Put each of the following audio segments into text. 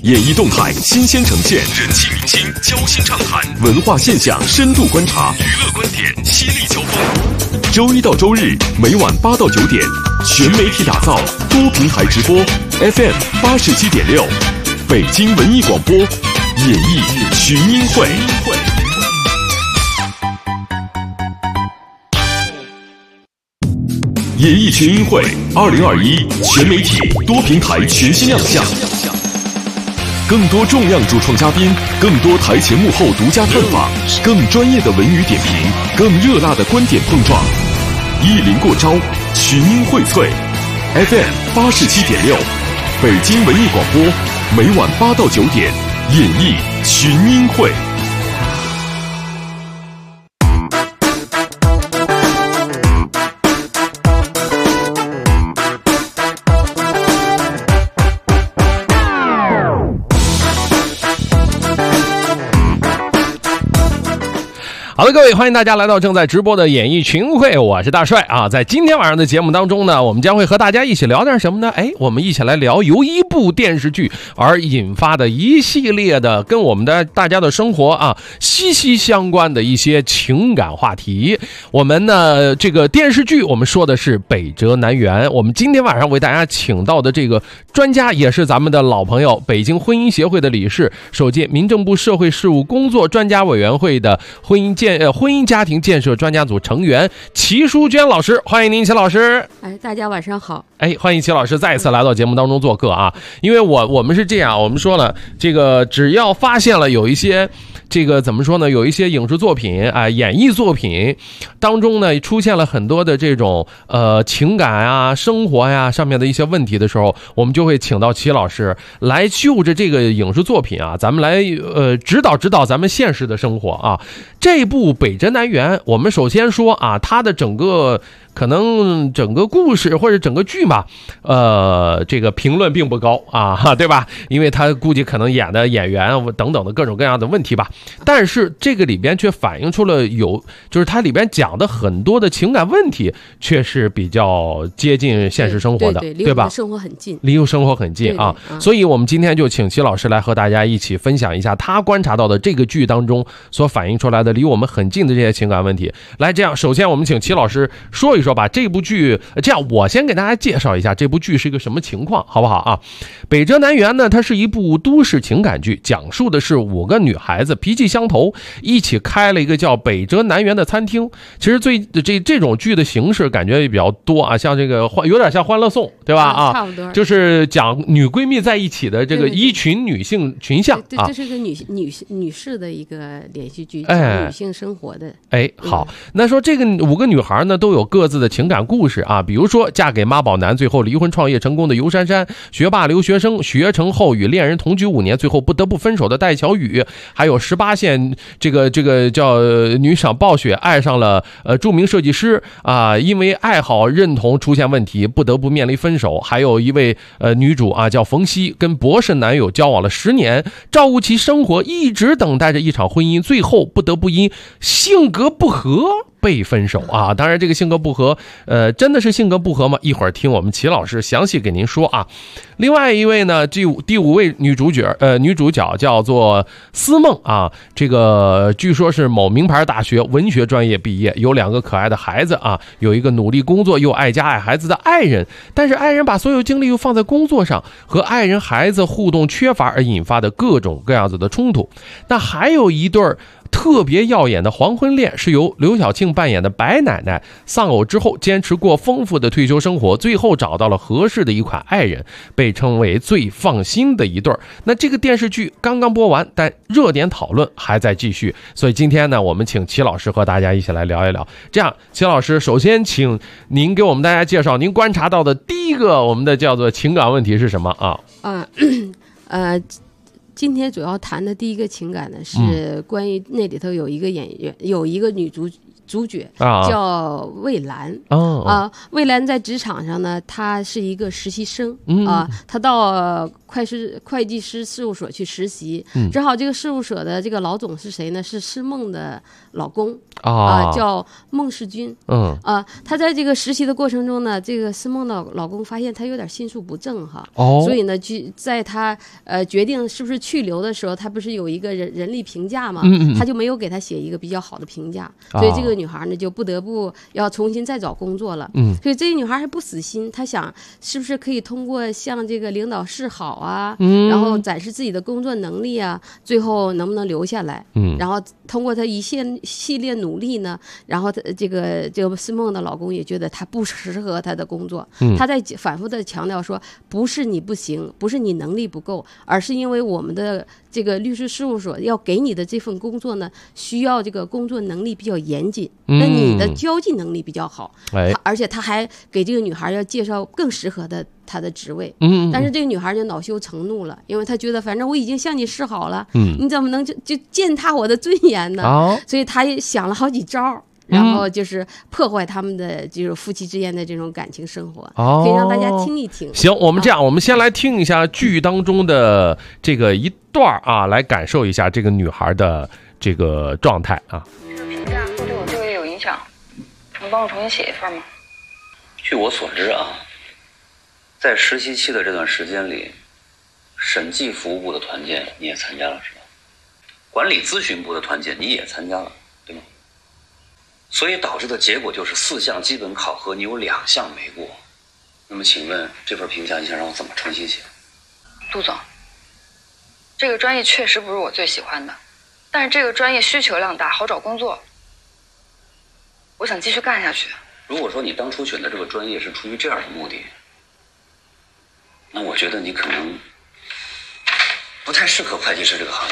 演艺动态新鲜呈现，人气明星交心畅谈，文化现象深度观察，娱乐观点犀利交锋。周一到周日每晚8到9点，全媒体打造，多平台直播 ，FM 87.6，北京文艺广播，演艺群英会。演艺群英会2021全媒体多平台全新亮相，更多重量主创嘉宾，更多台前幕后独家探访，更专业的文娱点评，更热辣的观点碰撞，一临过招，群英荟萃。FM 87.6，北京文艺广播，每晚8到9点，演艺群英会。 好的，各位，欢迎大家来到正在直播的演艺群会，我是大帅啊。在今天晚上的节目当中呢，我们将会和大家一起聊点什么呢？我们一起来聊由一部电视剧而引发的一系列的跟我们的大家的生活啊息息相关的一些情感话题。我们呢，这个电视剧我们说的是《北辙南辕》，我们今天晚上为大家请到的这个专家也是咱们的老朋友，北京婚姻协会的理事，首届民政部社会事务工作专家委员会的婚姻家庭建设专家组成员齐淑娟老师，欢迎您，齐老师。 大家晚上好。 欢迎齐老师再一次来到节目当中做客啊。因为我们是这样，我们说了，这个只要发现了有一些这个怎么说呢，有一些影视作品演艺作品当中呢出现了很多的这种情感啊、生活呀上面的一些问题的时候，我们就会请到齐老师来就着这个影视作品啊，咱们来指导咱们现实的生活啊。这部《北辙南辕》，我们首先说啊，它的整个故事或者整个剧嘛，这个评论并不高啊，对吧？因为他估计可能演的演员等等的各种各样的问题吧。但是这个里边却反映出了就是它里边讲的很多的情感问题，却是比较接近现实生活的，对吧？离生活很近， 离生活很近啊。所以我们今天就请齐老师来和大家一起分享一下他观察到的这个剧当中所反映出来的离我们很近的这些情感问题。来，这样首先我们请齐老师说一说吧，这部剧，这样我先给大家介绍一下这部剧是一个什么情况，好不好啊？北辙南辕呢，它是一部都市情感剧，讲述的是5个女孩子脾气相投，一起开了一个叫北辙南辕的餐厅。其实这种剧的形式感觉也比较多啊，像这个有点像欢乐颂，对吧？ 差不多， 就是讲女闺蜜在一起的这个一群女性群像。 对，这是一个女士的一个连续剧，女性生活的。 好，那说这个5个女孩呢都有各自的情感故事啊，比如说嫁给妈宝男最后离婚创业成功的尤珊珊，学霸留学生学成后与恋人同居5年最后不得不分手的戴晓宇，还有18线这个叫女赏暴雪爱上了著名设计师啊，因为爱好认同出现问题不得不面临分手。还有一位女主啊叫冯曦，跟博士男友交往了10年，照顾其生活，一直等待着一场婚姻，最后不得不因性格不合被分手啊。当然这个性格不合真的是性格不合吗？一会儿听我们齐老师详细给您说啊。另外一位呢，第5位女主角叫做思梦啊，这个据说是某名牌大学文学专业毕业，有2个可爱的孩子啊，有一个努力工作又爱家爱孩子的爱人，但是爱人把所有精力又放在工作上，和爱人孩子互动缺乏而引发的各种各样子的冲突。那还有一对特别耀眼的黄昏恋，是由刘晓庆扮演的白奶奶，丧偶之后坚持过丰富的退休生活，最后找到了合适的一款爱人，被称为最放心的一对。那这个电视剧刚刚播完，但热点讨论还在继续，所以今天呢，我们请齐老师和大家一起来聊一聊。这样，齐老师首先请您给我们大家介绍您观察到的第一个我们的叫做情感问题是什么啊？ 今天主要谈的第一个情感呢，是关于那里头有一个演员，有一个女主主角， 啊叫魏兰。魏兰在职场上呢，她是一个实习生她到会计师事务所去实习，正好这个事务所的这个老总是谁呢？是施梦的老公叫孟世军。他在这个实习的过程中呢，这个施梦的老公发现他有点心术不正所以呢，在他决定是不是去留的时候，他不是有一个人力评价嘛，他就没有给他写一个比较好的评价，所以这个女孩呢就不得不要重新再找工作了。所以这个女孩还不死心，她想是不是可以通过向这个领导示好然后展示自己的工作能力最后能不能留下来。然后通过她一系列努力呢，然后这个施梦的老公也觉得她不适合她的工作。她在反复的强调说，不是你不行，不是你能力不够，而是因为我们的这个律师事务所要给你的这份工作呢，需要这个工作能力比较严谨，那你的交际能力比较好。而且他还给这个女孩要介绍更适合的她的职位。但是这个女孩就恼羞成怒了，因为她觉得反正我已经向你示好了，你怎么能就践踏我的尊严呢？所以她也想了好几招，然后就是破坏他们的就是夫妻之间的这种感情生活。可以让大家听一听。 行，我们这样，我们先来听一下剧当中的这个一段来感受一下这个女孩的这个状态这个评价会对我就业有影响，能帮我重新写一份吗？ 据我所知在实习期的这段时间里，审计服务部的团建你也参加了是吧？管理咨询部的团建你也参加了，对吗？所以导致的结果就是4项基本考核你有2项没过。那么请问这份评价你想让我怎么重新写？ 杜总，这个专业确实不是我最喜欢的，但是这个专业需求量大，好找工作，我想继续干下去。 如果说你当初选择这个专业是出于这样的目的，那我觉得你可能不太适合会计师这个行业。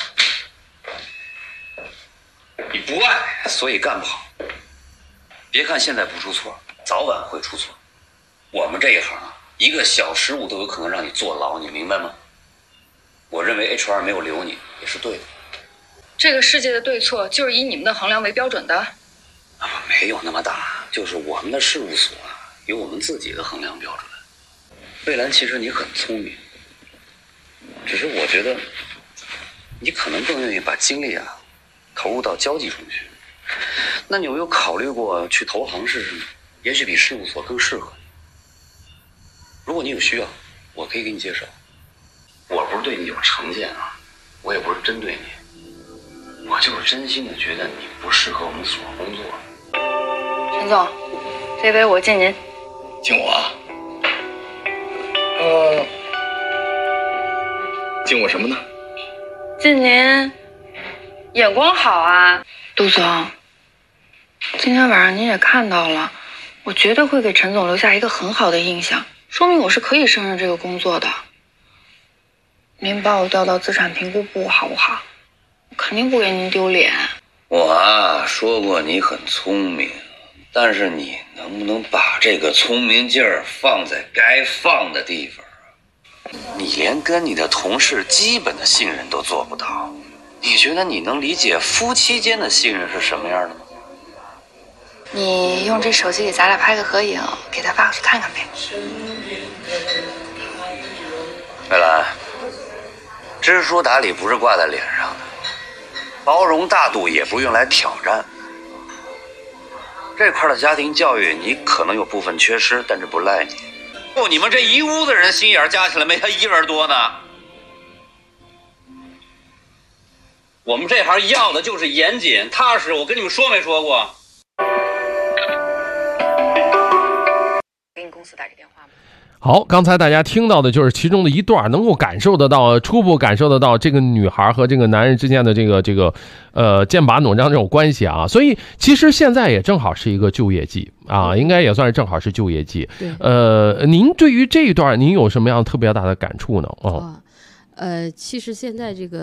你不爱，所以干不好。别看现在不出错，早晚会出错。我们这一行一个小失误都有可能让你坐牢，你明白吗？我认为 HR 没有留你也是对的。 这个世界的对错就是以你们的衡量为标准的？ 没有那么大，就是我们的事务所有我们自己的衡量标准。魏兰，其实你很聪明，只是我觉得你可能更愿意把精力投入到交际中去。那你有没有考虑过去投行试试呢？也许比事务所更适合你。如果你有需要，我可以给你介绍。我不是对你有成见我也不是针对你，我就是真心的觉得你不适合我们所工作。 陈总，这杯我敬您。 敬我敬我什么呢？ 敬您眼光好杜总，今天晚上您也看到了，我绝对会给陈总留下一个很好的印象，说明我是可以胜任这个工作的。您把我调到资产评估部好不好？我肯定不给您丢脸。 我说过你很聪明，但是你能不能把这个聪明劲儿放在该放的地方？你连跟你的同事基本的信任都做不到，你觉得你能理解夫妻间的信任是什么样的吗？ 你用这手机给咱俩拍个合影，给他发过去看看呗。 魏兰，知书达理不是挂在脸上的，包容大度也不用来挑战。这块的家庭教育你可能有部分缺失，但是不赖你。你们这一屋子人心眼加起来没他一人多呢。我们这行要的就是严谨踏实，我跟你们说没说过？ 给你公司打个电话吧。 好，刚才大家听到的就是其中的一段，能够感受得到，初步感受得到这个女孩和这个男人之间的这个剑拔弩张这种关系所以其实现在也正好是一个就业季应该也算是正好是就业季。您对于这一段您有什么样特别大的感触呢？ 其实现在这个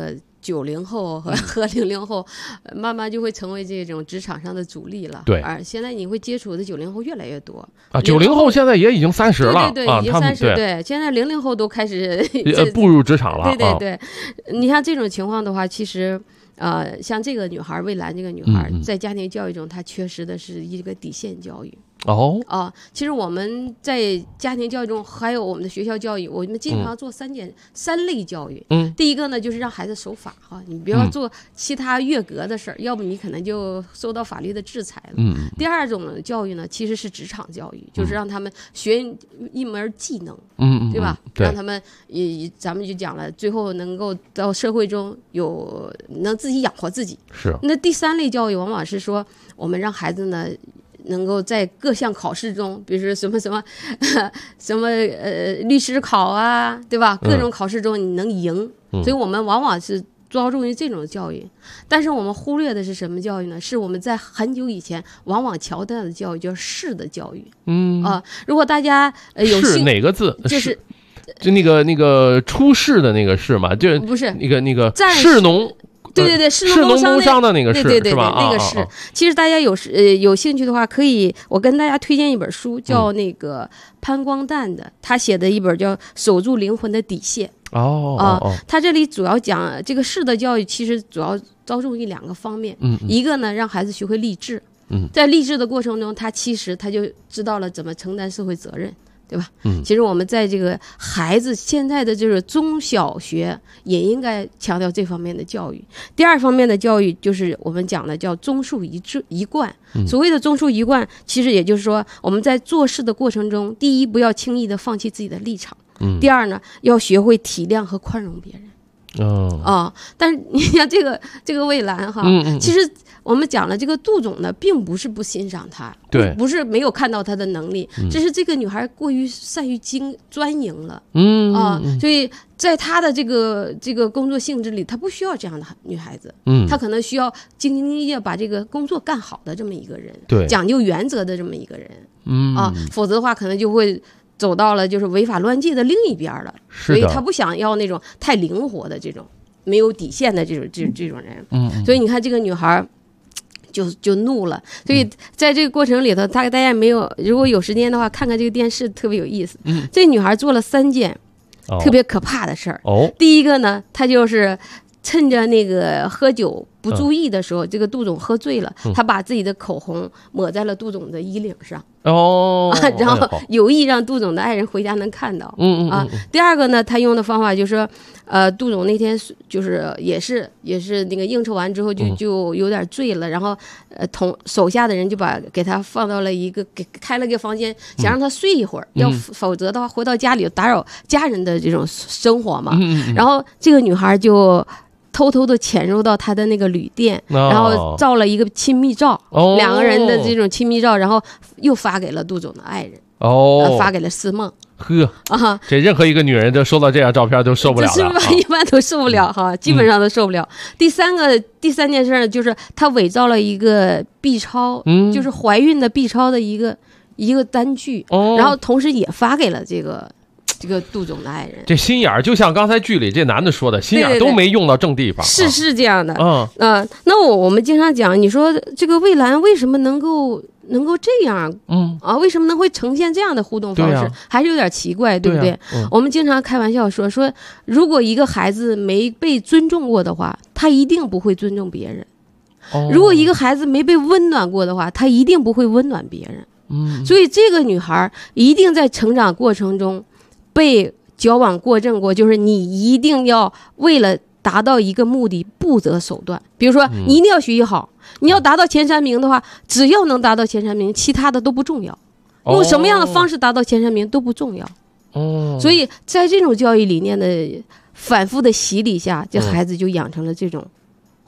90后和00后，慢慢就会成为这种职场上的主力了。 对， 现在你会接触的90后越来越多啊，90后现在也已经30了， 对，已经30，对，现在00后都开始步入职场了。 对，你像这种情况的话，其实。像这个女孩魏兰这个女孩，在家庭教育中，她缺失的是一个底线教育。其实我们在家庭教育中，还有我们的学校教育，我们经常做三类教育。第一个呢，就是让孩子守法哈，你不要做其他越格的事儿，要不你可能就受到法律的制裁了。第二种教育呢，其实是职场教育，就是让他们学一门技能，对吧？让他们咱们就讲了，最后能够到社会中能自己养活自己。 是。 那第三类教育往往是说，我们让孩子呢。能够在各项考试中，比如说什么律师考啊，对吧？各种考试中你能赢，所以我们往往是着重于这种教育。但是我们忽略的是什么教育呢？是我们在很久以前往往强调的教育，叫士的教育。如果大家有士哪个字？ 就是就那个出世的那个士嘛，就不是那个士农。 对，士农工商的那个士， 对是吧？ 那个士。其实大家有兴趣的话，可以我跟大家推荐一本书，叫那个潘光旦的，他写的一本叫《守住灵魂的底线》。他这里主要讲这个士的教育，其实主要着重于2个方面。一个呢，让孩子学会励志。在励志的过程中，他就知道了怎么承担社会责任。对吧？其实我们在这个孩子现在的就是中小学也应该强调这方面的教育。第二方面的教育就是我们讲的叫忠恕一贯。所谓的忠恕一贯，其实也就是说我们在做事的过程中，第一不要轻易的放弃自己的立场，第二呢要学会体谅和宽容别人。但是你像这个魏兰哈，其实我们讲了，这个杜总呢，并不是不欣赏他， 对， 不是没有看到他的能力，只是这个女孩过于善于钻营了，所以在他的这个工作性质里，他不需要这样的女孩子，他可能需要兢兢业业把这个工作干好的这么一个人， 对， 讲究原则的这么一个人，否则的话可能就会走到了就是违法乱纪的另一边了，所以他不想要那种太灵活的这种没有底线的这种人，所以你看这个女孩就怒了，所以在这个过程里头，大家没有，如果有时间的话，看看这个电视特别有意思。这女孩做了3件特别可怕的事儿。第一个呢，她就是趁着那个喝酒不注意的时候，这个杜总喝醉了，她把自己的口红抹在了杜总的衣领上。然后有意让杜总的爱人回家能看到。第二个呢，他用的方法就是说，杜总那天就是也是那个应酬完之后就有点醉了，然后手下的人就给他放到了给开了个房间，想让他睡一会儿，否则的话回到家里打扰家人的这种生活嘛。然后这个女孩就偷偷的潜入到他的那个旅店，然后照了一个亲密照，2个人的这种亲密照，然后又发给了杜总的爱人，发给了思梦。 这任何一个女人都收到这样照片都受不了了， 一般都受不了哈，基本上都受不了。第三件事就是他伪造了一个 B 超，就是怀孕的 B 超的一个单据，然后同时也发给了这个杜总的爱人。 这心眼儿就像刚才剧里这男的说的，心眼儿都没用到正地方。 是这样的。那我们经常讲，你说这个魏兰为什么能够这样？为什么能会呈现这样的互动方式？还是有点奇怪，对不对？我们经常开玩笑说，如果一个孩子没被尊重过的话，他一定不会尊重别人。如果一个孩子没被温暖过的话，他一定不会温暖别人。所以这个女孩一定在成长过程中被矫枉过正过，就是你一定要为了达到一个目的不择手段。比如说你一定要学习好，你要达到前3名的话，只要能达到前3名，其他的都不重要，用什么样的方式达到前3名都不重要。所以在这种教育理念的反复的洗礼下，这孩子就养成了这种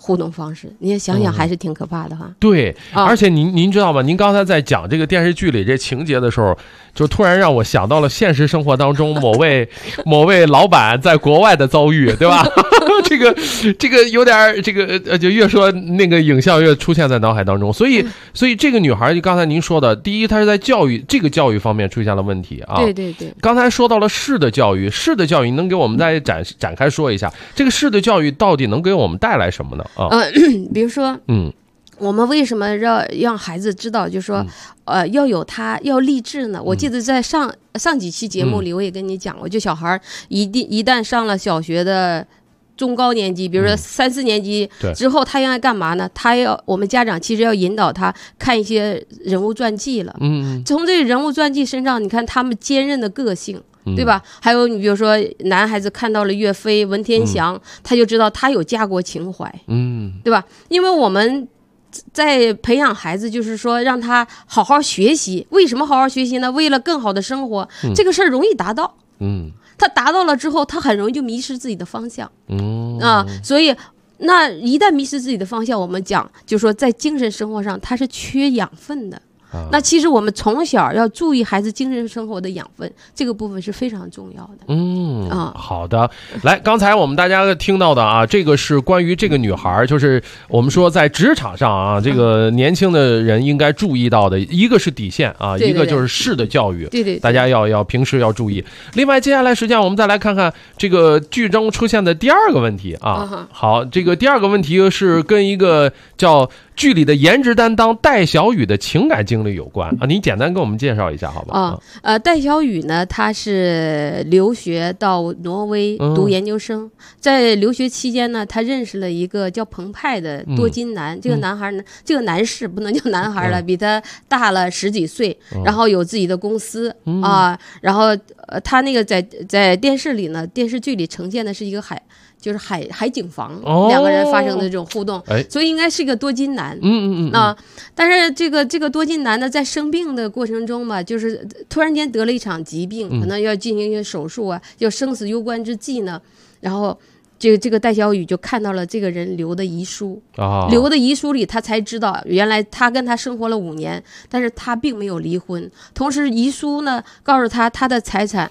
互动方式，你也想想还是挺可怕的哈。 对，而且您知道吗？您刚才在讲这个电视剧里这情节的时候，就突然让我想到了现实生活当中某位老板在国外的遭遇，对吧？这个有点就越说那个影像越出现在脑海当中，所以这个女孩就刚才您说的，第一，她是在教育方面出现了问题啊。 对对对。 刚才说到了式的教育，能给我们再展开说一下，这个式的教育到底能给我们带来什么呢？ 比如说，我们为什么让孩子知道，就是说，要励志呢？我记得在上几期节目里，我也跟你讲过，就小孩一旦上了小学的中高年级，比如说3、4年级之后，他应该干嘛呢？我们家长其实要引导他看一些人物传记了。从这个人物传记身上，你看他们坚韧的个性。对吧？还有你比如说男孩子看到了岳飞、文天祥，他就知道他有家国情怀，对吧？因为我们在培养孩子，就是说让他好好学习。为什么好好学习呢？为了更好的生活，这个事儿容易达到。他达到了之后，他很容易就迷失自己的方向。所以那一旦迷失自己的方向，我们讲就是说在精神生活上他是缺养分的。那其实我们从小要注意孩子精神生活的养分，这个部分是非常重要的。 好的。来，刚才我们大家听到的啊，这个是关于这个女孩，就是我们说在职场上啊，这个年轻的人应该注意到的，一个是底线啊，一个就是式的教育。 对， 大家要平时要注意。另外，接下来实际上我们再来看看这个剧中出现的第二个问题啊。好，这个第二个问题是跟一个叫剧里的颜值担当戴小雨的情感经历有关啊，你简单给我们介绍一下好吧？ 戴小雨呢，他是留学到挪威读研究生，在留学期间呢，他认识了一个叫彭派的多金男。这个男孩呢，这个男士不能叫男孩了，比他大了10几岁，然后有自己的公司然后他那个在电视里呢，电视剧里呈现的是一个就是海景房，两个人发生的这种互动，所以应该是一个多金男。但是这个多金男呢，在生病的过程中吧，就是突然间得了一场疾病，可能要进行一些手术啊，要生死攸关之际呢，然后这个戴小雨就看到了这个人留的遗书，留的遗书里，他才知道原来他跟他生活了5年，但是他并没有离婚。同时遗书呢，告诉他的财产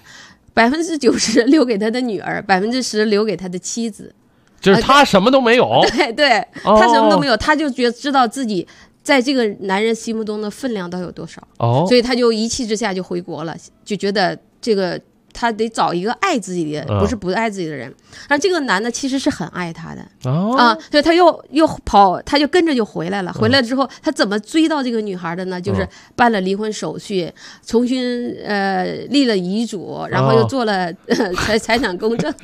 90%留给他的女儿，10%留给他的妻子， 就是他什么都没有。 对，他什么都没有，他就知道自己在这个男人心目中的分量到底有多少。所以他就一气之下就回国了，就觉得这个他得找一个爱自己的，不是不爱自己的人。而这个男的其实是很爱他的所以他又跑，他就跟着就回来了。回来之后，他怎么追到这个女孩的呢？就是办了离婚手续，重新立了遗嘱，然后又做了财产公证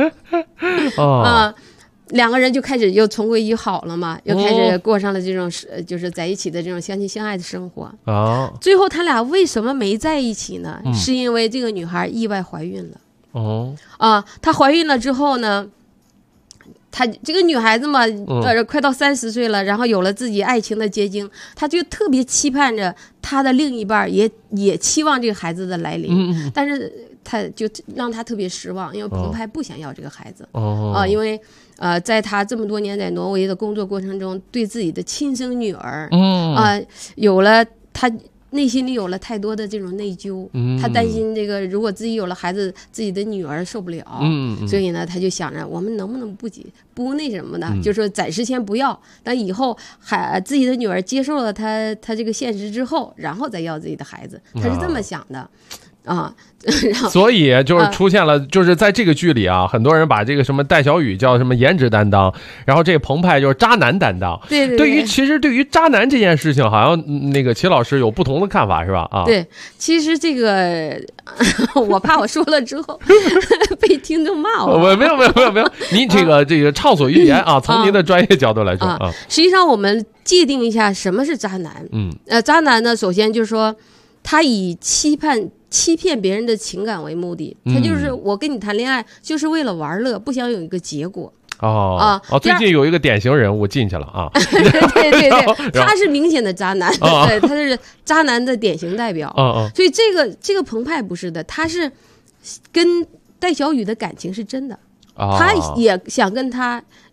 两个人就开始又重归于好了嘛，又开始过上了这种就是在一起的这种相亲相爱的生活最后他俩为什么没在一起呢？是因为这个女孩意外怀孕了她怀孕了之后呢，她这个女孩子嘛快到30岁了，然后有了自己爱情的结晶，她就特别期盼着她的另一半也期望这个孩子的来临但是她就让她特别失望，因为彭派不想要这个孩子因为在他这么多年在挪威的工作过程中，对自己的亲生女儿有了他内心里有了太多的这种内疚他担心这个如果自己有了孩子，自己的女儿受不了所以呢他就想着我们能不能不那什么呢就是说暂时先不要，但以后自己的女儿接受了他这个现实之后，然后再要自己的孩子，他是这么想的所以就是出现了就是在这个剧里很多人把这个什么戴小雨叫什么颜值担当，然后这个彭派就是渣男担当。 对其实对于渣男这件事情，好像那个齐老师有不同的看法是吧？ 对，其实这个我怕我说了之后被听众骂我。 没有，您这个畅所欲言从您的专业角度来说实际上我们界定一下什么是渣男。渣男呢，首先就是说他以欺骗别人的情感为目的，他就是我跟你谈恋爱就是为了玩乐，不想有一个结果最近有一个典型人物进去了对，他是明显的渣男对，他是渣男的典型代表所以这个彭派不是的，他是跟戴小雨的感情是真的他也想跟他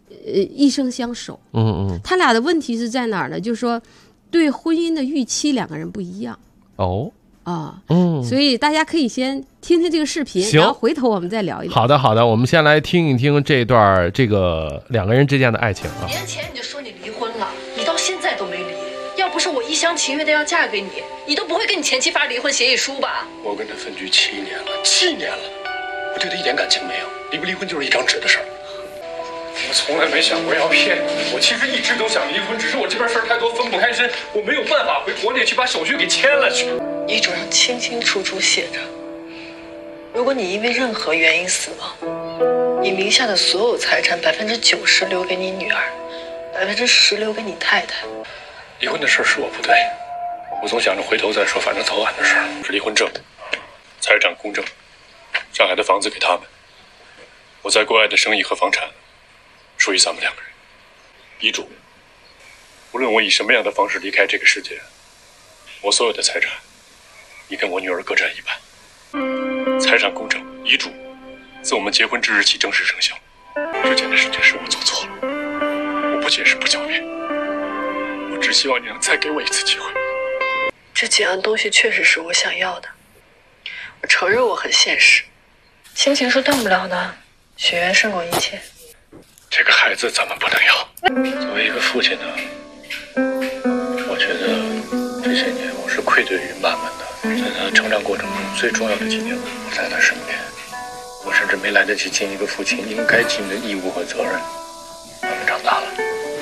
一生相守。他俩的问题是在哪儿呢？就是说对婚姻的预期两个人不一样。所以大家可以先听听这个视频，然后回头我们再聊一聊。 好的，我们先来听一听这段这个2个人之间的爱情啊。 年前你就说你离婚了，你到现在都没离。要不是我一厢情愿的要嫁给你，你都不会跟你前妻发离婚协议书吧？ 我跟他分居7年了，7年了，我对他一点感情没有，离不离婚就是一张纸的事儿。我从来没想过要骗你，我其实一直都想离婚，只是我这边事儿太多分不开身，我没有办法回国内去把手续给签了去。 遗嘱上清清楚楚写着，如果你因为任何原因死亡，你名下的所有财产90%留给你女儿，10%留给你太太。 离婚的事是我不对，我总想着回头再说，反正早晚的事儿。是离婚证、财产公证、上海的房子给他们，我在国外的生意和房产属于咱们2个人。遗嘱，无论我以什么样的方式离开这个世界，我所有的财产，你跟我女儿各占1半。财产公证、遗嘱，自我们结婚之日起正式生效。之前的事情是我做错了，我不解释不狡辩，我只希望你能再给我一次机会。 这几样东西确实是我想要的，我承认我很现实，亲情是断不了的，血缘胜过一切。 这个孩子咱们不能要。作为一个父亲呢，我觉得这些年我是愧对于曼曼的，在他成长过程中最重要的几年我不在他身边，我甚至没来得及尽一个父亲应该尽的义务和责任。曼曼长大了，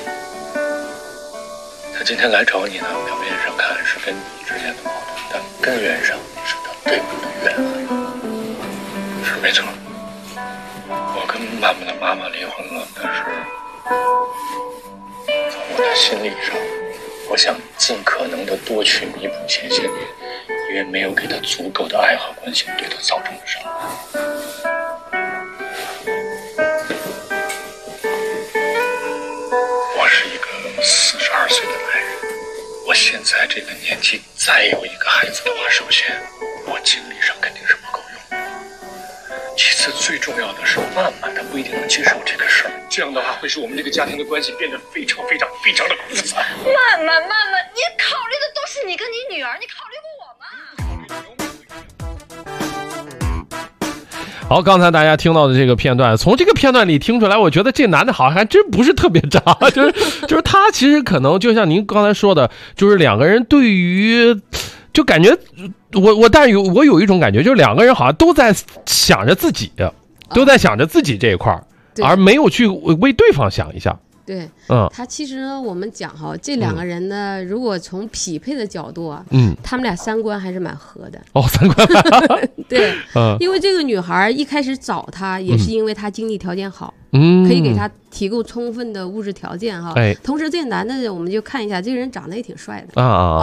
他今天来找你呢，表面上看是跟你之间的矛盾，但根源上是他对我的怨恨。是没错，我跟曼曼的妈妈离婚了，但是从我的心理上，我想尽可能的多去弥补前些年因为没有给他足够的爱和关心对他造成的伤害。我是一个42岁的男人，我现在这个年纪再有一个孩子的话，首先我精力上肯定是不够用的，其次最重要的是曼曼她不一定能接受这个事儿，这样的话会使我们这个家庭的关系变得非常的复杂。 曼曼，你考虑的都是你跟你女儿，你考虑过我吗？ 好，刚才大家听到的这个片段，从这个片段里听出来，我觉得这男的好像还真不是特别渣，就是他其实可能就像您刚才说的，就是2个人对于，就感觉但是我有一种感觉，就是2个人好像都在想着自己，都在想着自己这一块儿，而没有去为对方想一下。 对，他其实呢，我们讲哈，这2个人呢，如果从匹配的角度啊，他们俩3观还是蛮合的。 3观对，因为这个女孩一开始找他，也是因为他经济条件好，可以给他提供充分的物质条件哈。同时这个男的，我们就看一下，这个人长得也挺帅的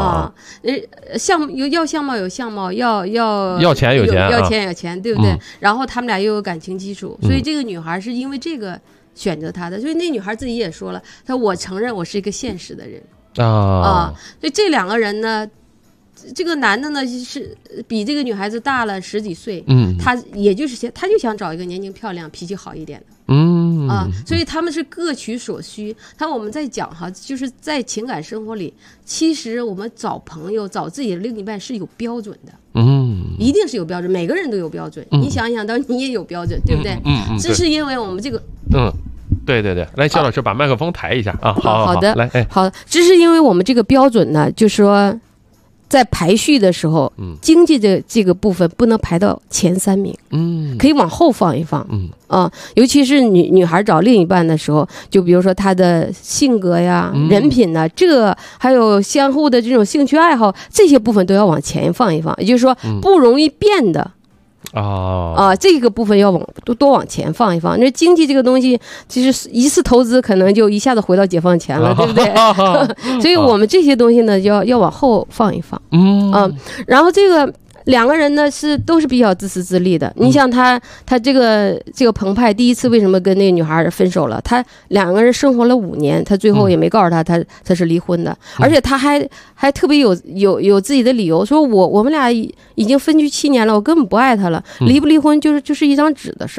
要相貌有相貌，要钱有钱，对不对？然后他们俩又有感情基础，所以这个女孩是因为这个选择他的，所以那女孩自己也说了，她我承认我是一个现实的人所以这2个人呢，这个男的呢是比这个女孩子大了10几岁，他就想找一个年轻漂亮、脾气好一点的，所以他们是各取所需。我们在讲哈，就是在情感生活里，其实我们找朋友、找自己的另一半是有标准的。一定是有标准，每个人都有标准。你想一想，到你也有标准，对不对？这是因为我们这个对，来，肖老师把麦克风抬一下啊。好的， 来， 好，这是因为我们这个标准呢，就是说在排序的时候，经济的这个部分不能排到前3名，可以往后放一放，尤其是女孩找另一半的时候，就比如说她的性格呀、人品呐，还有相互的这种兴趣爱好，这些部分都要往前放一放，也就是说不容易变的。这个部分要多往前放一放。那经济这个东西，其实一次投资可能就一下子回到解放前了，对不对？所以我们这些东西呢，要往后放一放。然后这个2个人呢都是比较自私自利的。你像他这个澎湃第一次为什么跟那个女孩分手了？他2个人生活了5年，他最后也没告诉他是离婚的，而且他还特别有自己的理由，说我们俩已经分居7年了，我根本不爱他了，离不离婚就是一张纸的事儿。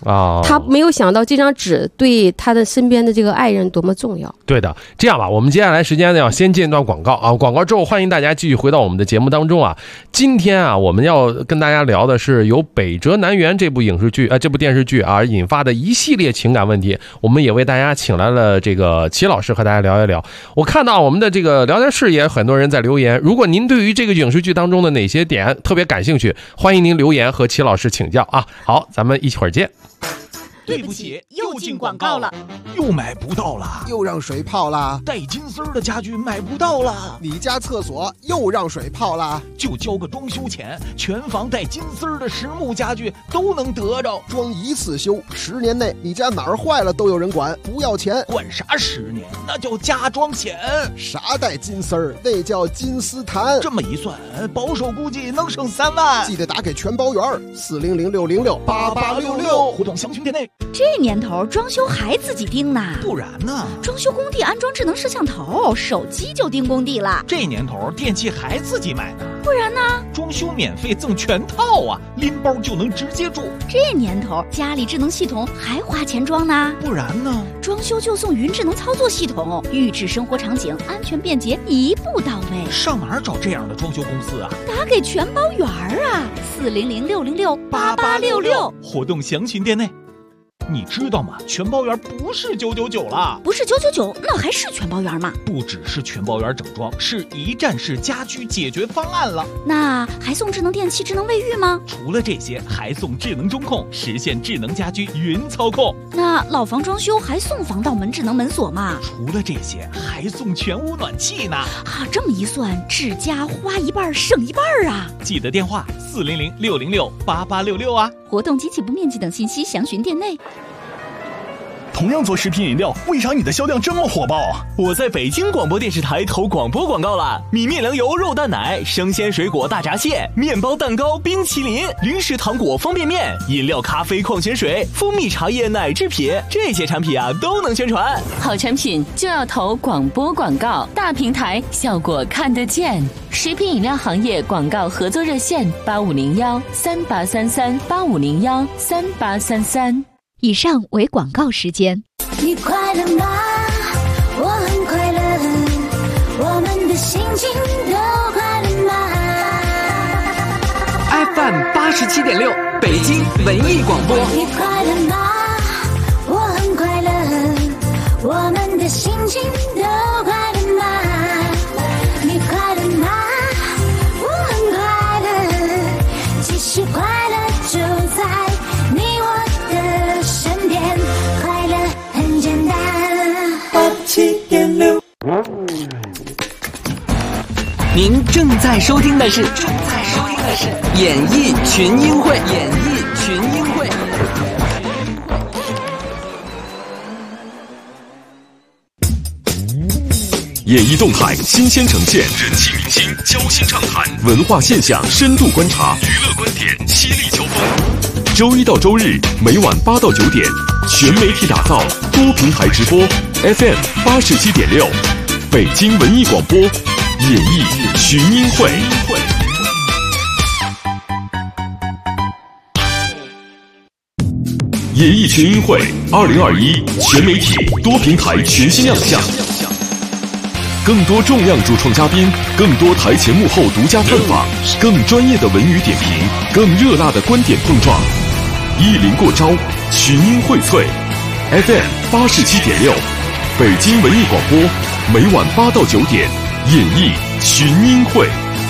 啊，他没有想到这张纸对他的身边的这个爱人多么重要。 对的，这样吧，我们接下来时间呢要先进一段广告啊，广告之后欢迎大家继续回到我们的节目当中啊。今天啊，我们要跟大家聊的是由《北辙南辕》这部电视剧啊引发的一系列情感问题，我们也为大家请来了这个齐老师和大家聊一聊。我看到我们的这个聊天室也很多人在留言，如果您对于这个影视剧当中的哪些点特别感兴趣，欢迎您留言和齐老师请教啊。好，咱们一会儿见。 对不起，又进广告了，又买不到了， 又让水泡了， 带金丝的家具买不到了， 你家厕所又让水泡了， 就交个装修钱，全房带金丝的实木家具都能得着， 装一次修，10年内你家哪儿坏了都有人管，不要钱。 管啥10年？那叫加装险。 啥带金丝儿？那叫金丝檀。 这么一算，保守估计能省3万。 记得打给全包圆，400-606-8866， 互动详询店内。 这年头装修还自己盯呢， 不然呢？ 装修工地安装智能摄像头，手机就盯工地了。 这年头电器还自己买呢， 不然呢？ 装修免费赠全套啊，拎包就能直接住。 这年头家里智能系统还花钱装呢， 不然呢？ 装修就送云智能操作系统，预制生活场景，安全便捷，一步到位。 上哪儿找这样的装修公司啊？ 打给全包圆啊，400-606-8866， 活动详询店内。你知道吗？全包圆不是999了， 不是999，那还是全包圆吗？ 不只是全包圆整装，是一站式家居解决方案了。 那还送智能电器、智能卫浴吗？ 除了这些，还送智能中控，实现智能家居云操控。 那老房装修还送防盗门、智能门锁吗？ 除了这些，还送全屋暖气呢。 啊，这么一算，智家花一半省一半啊！ 记得电话400-606-8866啊。 活动及起步面积等信息详询店内。 同样做食品饮料，为啥你的销量这么火爆？我在北京广播电视台投广播广告了，米面粮油肉蛋奶、生鲜水果大闸蟹、面包蛋糕、冰淇淋、零食糖果方便面、饮料咖啡矿泉水、蜂蜜茶叶奶制品，这些产品啊都能宣传。 好产品就要投广播广告，大平台效果看得见。食品饮料行业广告合作热线8501-3833-8501-3833。 以上为广告时间。 你快乐吗？我很快乐，我们的心情都快乐吗 ？FM 87.6，北京文艺广播。 你快乐吗？我很快乐，我们的心情都快乐吗？你快乐吗？我很快乐，其实快乐就在你我的身边，快乐很简单。87.6， 您正在收听的是演艺群英会。 演艺动态新鲜呈现，人气明星交心畅谈，文化现象深度观察，娱乐观点犀利交锋。周一到周日每晚8到9点，全媒体打造，多平台直播 FM 87.6，北京文艺广播，演艺群英会。演艺群英会2021全媒体多平台全新亮相。更多重量主创嘉宾，更多台前幕后独家探访，更专业的文娱点评，更热辣的观点碰撞，一临过招，群英荟萃。FM 87.6，北京文艺广播，每晚8到9点，演艺群英会。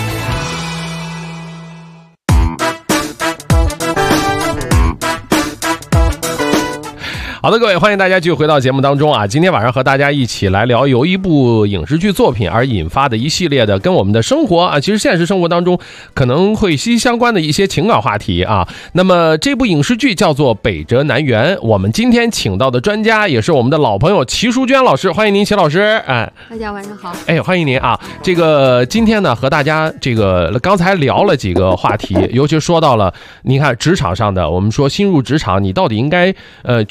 好的，各位，欢迎大家继续回到节目当中啊！今天晚上和大家一起来聊由一部影视剧作品而引发的一系列的跟我们的生活啊，其实现实生活当中可能会息息相关的一些情感话题啊。那么这部影视剧叫做《北辙南辕》，我们今天请到的专家也是我们的老朋友齐淑娟老师，欢迎您，齐老师。哎， 大家晚上好。 哎，欢迎您啊！这个今天呢和大家这个刚才聊了几个话题，尤其说到了你看职场上的，我们说新入职场，你到底应该去学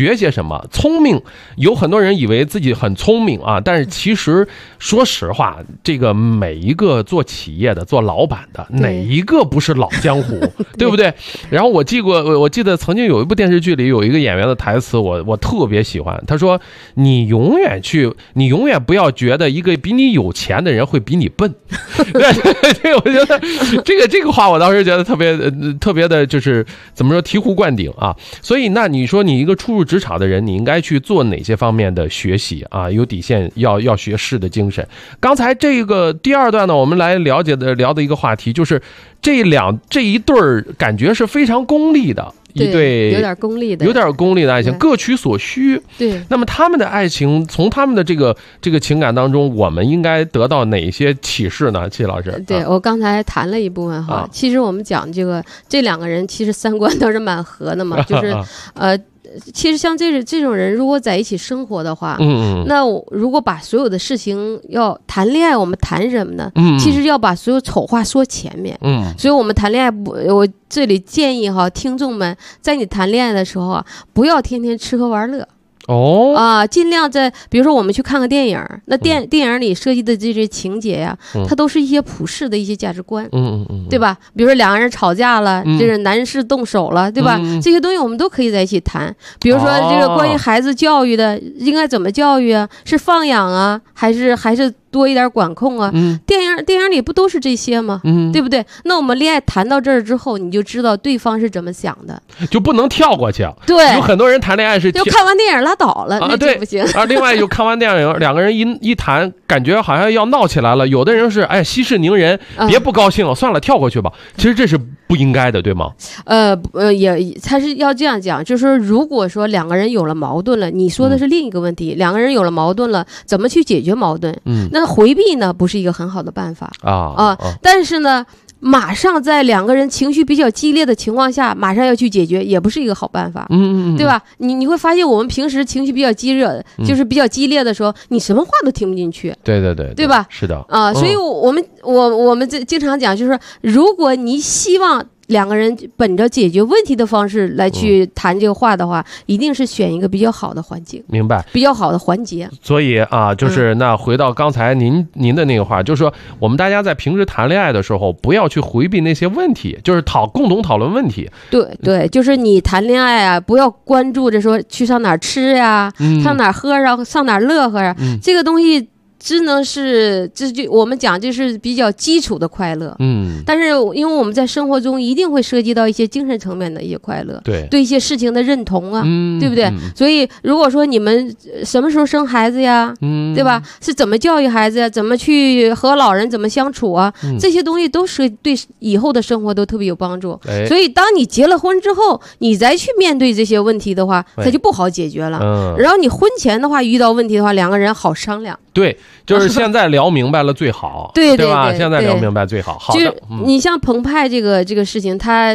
学些什么。聪明，有很多人以为自己很聪明啊，但是其实说实话，这个每一个做企业的、做老板的，哪一个不是老江湖，对不对？然后我记得曾经有一部电视剧里有一个演员的台词，我特别喜欢。他说：“你永远不要觉得一个比你有钱的人会比你笨。”对，我觉得这个话我当时觉得特别的，就是怎么说醍醐灌顶啊。所以那你说你一个初入职场的人，你应该去做哪些方面的学习啊？有底线，要学士的精神。刚才这个第二段呢，我们来聊的一个话题就是这一对儿感觉是非常功利的。一对有点功利的爱情，各取所需。 对， 那么他们的爱情，从他们的这个情感当中，我们应该得到哪一些启示呢？戚老师， 对，我刚才谈了一部分哈，其实我们讲这两个人其实三观都是蛮合的嘛，就是其实像这种人，如果在一起生活的话，那如果把所有的事情要谈恋爱，我们谈什么呢？其实要把所有丑话说前面。所以我们谈恋爱我这里建议哈，听众们在你谈恋爱的时候啊，不要天天吃喝玩乐。尽量比如说我们去看个电影，那电影里设计的这些情节呀，它都是一些普世的一些价值观，对吧？比如说两个人吵架了，就是男士动手了，对吧？这些东西我们都可以在一起谈。比如说这个关于孩子教育的，应该怎么教育啊？是放养啊，还是多一点管控啊？电影里不都是这些吗？对不对？那我们恋爱谈到这儿之后，你就知道对方是怎么想的， 就不能跳过去。 对， 有很多人谈恋爱是就看完电影拉倒了，那就不行。 另外就看完电影，两个人一谈，感觉好像要闹起来了。有的人是息事宁人，别不高兴了，算了，跳过去吧。其实这是不应该的，对吗？ 他是要这样讲，就是说，如果说两个人有了矛盾了，你说的是另一个问题，两个人有了矛盾了，怎么去解决矛盾？那回避呢，不是一个很好的办法但是呢，马上在两个人情绪比较激烈的情况下，马上要去解决，也不是一个好办法，对吧？你会发现，我们平时情绪比较激烈，就是比较激烈的时候，你什么话都听不进去， 对吧？ 是的所以我们经常讲，就是如果你希望两个人本着解决问题的方式来去谈这个话的话，一定是选一个比较好的环境， 明白？ 比较好的环节。 所以就是那回到刚才您的那个话，就是说我们大家在平时谈恋爱的时候，不要去回避那些问题，就是共同讨论问题。 对，就是你谈恋爱啊，不要关注着说去上哪儿吃呀，上哪儿喝啊，上哪儿乐呵啊，这个东西。只能是我们讲就是比较基础的快乐，但是因为我们在生活中一定会涉及到一些精神层面的一些快乐，对一些事情的认同啊，对不对？所以如果说你们什么时候生孩子呀，对吧？是怎么教育孩子呀？怎么去和老人怎么相处啊？这些东西都是对以后的生活都特别有帮助。所以当你结了婚之后，你再去面对这些问题的话，它就不好解决了。然后你婚前的话遇到问题的话，两个人好商量。 对，就是现在聊明白了最好， 对吧？现在聊明白最好。好的， 你像澎湃这个事情，他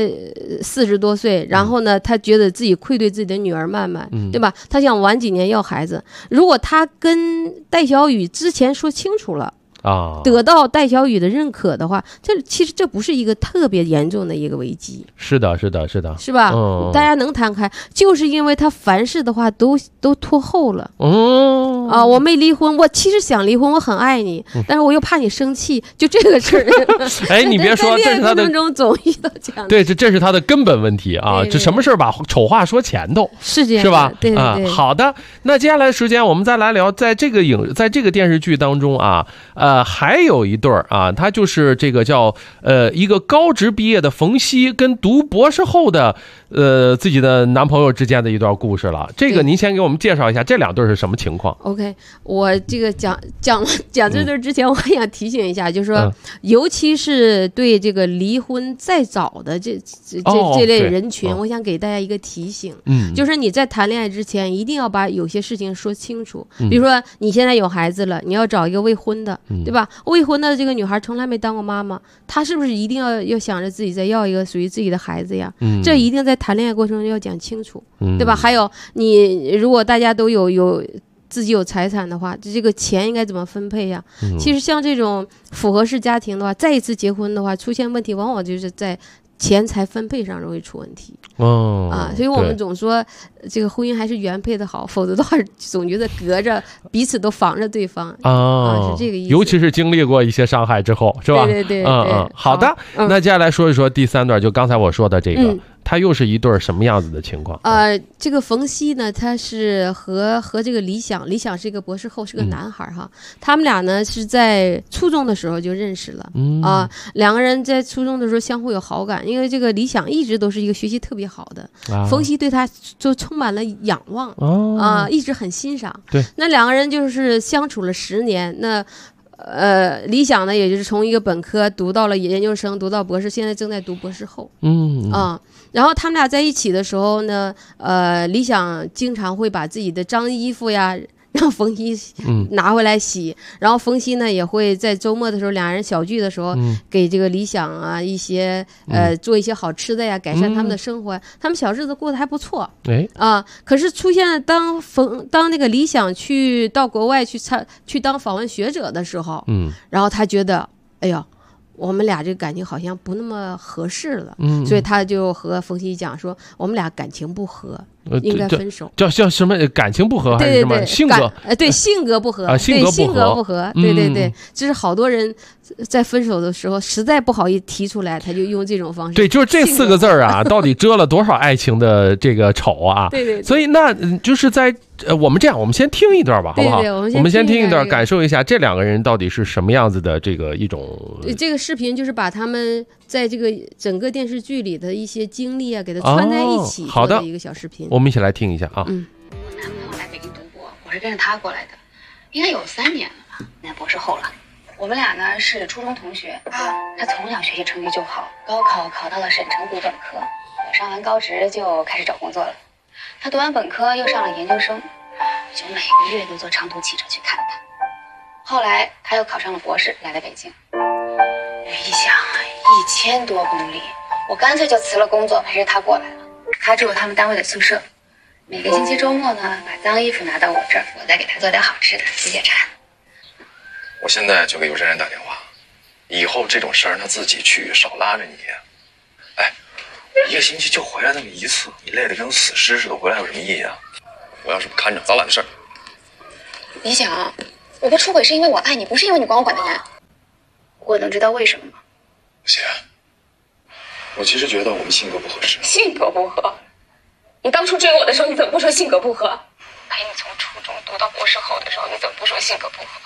40多岁，然后呢，他觉得自己愧对自己的女儿曼曼，对吧？他想晚几年要孩子。如果他跟戴小雨之前说清楚了。得到戴小雨的认可的话，其实这不是一个特别严重的一个危机。 是的， 是吧？大家能谈开，就是因为他凡事的话都拖后了。我没离婚，我其实想离婚，我很爱你，但是我又怕你生气，就这个事儿。 你别说，这是他的过程中总遇到这样的。 对，这是他的根本问题啊！这什么事儿把丑话说前头， 是这样， 是吧？ 对。 好的，那接下来时间我们再来聊，在这个电视剧当中还有一对儿他就是这个叫一个高职毕业的冯曦跟读博士后的自己的男朋友之间的一段故事了。这个您先给我们介绍一下这两对是什么情况。 OK， 我这个讲这对之前，我还想提醒一下，就是说，尤其是对这个离婚再早的这类人群，我想给大家一个提醒，就是你在谈恋爱之前，一定要把有些事情说清楚。比如说你现在有孩子了，你要找一个未婚的，对吧？未婚的这个女孩从来没当过妈妈，她是不是一定要想着自己再要一个属于自己的孩子呀？这一定在谈恋爱过程中要讲清楚，对吧？还有你如果大家都有自己有财产的话，这个钱应该怎么分配呀？其实像这种复合式家庭的话，再一次结婚的话，出现问题往往就是在钱财分配上容易出问题。所以我们总说这个婚姻还是原配的好，否则的话总觉得隔着彼此都防着对方是这个意思。 尤其是经历过一些伤害之后，是吧？ 对。 好的，那接下来说一说第3段，就刚才我说的这个。他又是一对什么样子的情况？ 这个冯熙呢，他是和这个李想是一个博士后，是个男孩哈。他们俩呢是在初中的时候就认识了两个人在初中的时候相互有好感，因为这个李想一直都是一个学习特别好的，冯熙对他就充满了仰望一直很欣赏。 对， 那两个人就是相处了10年，那。理想呢，也就是从一个本科读到了研究生，读到博士，现在正在读博士后。然后他们俩在一起的时候呢，理想经常会把自己的脏衣服呀让冯熙拿回来洗，然后冯熙呢也会在周末的时候，两人小聚的时候，给这个理想啊一些做一些好吃的呀，改善他们的生活，他们小日子过得还不错。可是出现当那个理想到国外去当访问学者的时候，然后他觉得，哎呦。我们俩这个感情好像不那么合适了，所以他就和冯熙讲说，我们俩感情不合，应该分手。叫什么感情不合还是什么性格？ 对，性格不合，性格不合，对，这是好多人在分手的时候实在不好意思提出来，他就用这种方式。 对，就是这4个字啊，到底遮了多少爱情的这个丑啊？ 对。 所以那就是在我们先听一段吧，好不好？我们先听一段，感受一下这2个人到底是什么样子的这个一种。 这个视频就是把他们在这个整个电视剧里的一些经历啊，给它串在一起做的一个小视频。 我们一起来听一下啊。 我男朋友来北京读博，我是跟着他过来的，应该有3年了吧，那博士后了。我们俩呢是初中同学，他从小学习成绩就好，高考考到了省城读本科，我上完高职就开始找工作了。他读完本科又上了研究生，我就每个月都坐长途汽车去看他。后来他又考上了博士，来了北京。一想1000多公里，我干脆就辞了工作，陪着他过来了。他住他们单位的宿舍，每个星期周末呢，把脏衣服拿到我这儿，我再给他做点好吃的解解馋。 我现在就给尤珊珊打电话，以后这种事儿他自己去，少拉着你。1个星期就回来那么1次，你累得跟死尸似的，回来有什么意义啊？我要是不看着，早揽的事儿。 你想，我不出轨是因为我爱你，不是因为你管我管得严。我能知道为什么吗？ 姐，我其实觉得我们性格不合适。 性格不合？你当初追我的时候，你怎么不说性格不合？陪你从初中读到博士后的时候，你怎么不说性格不合？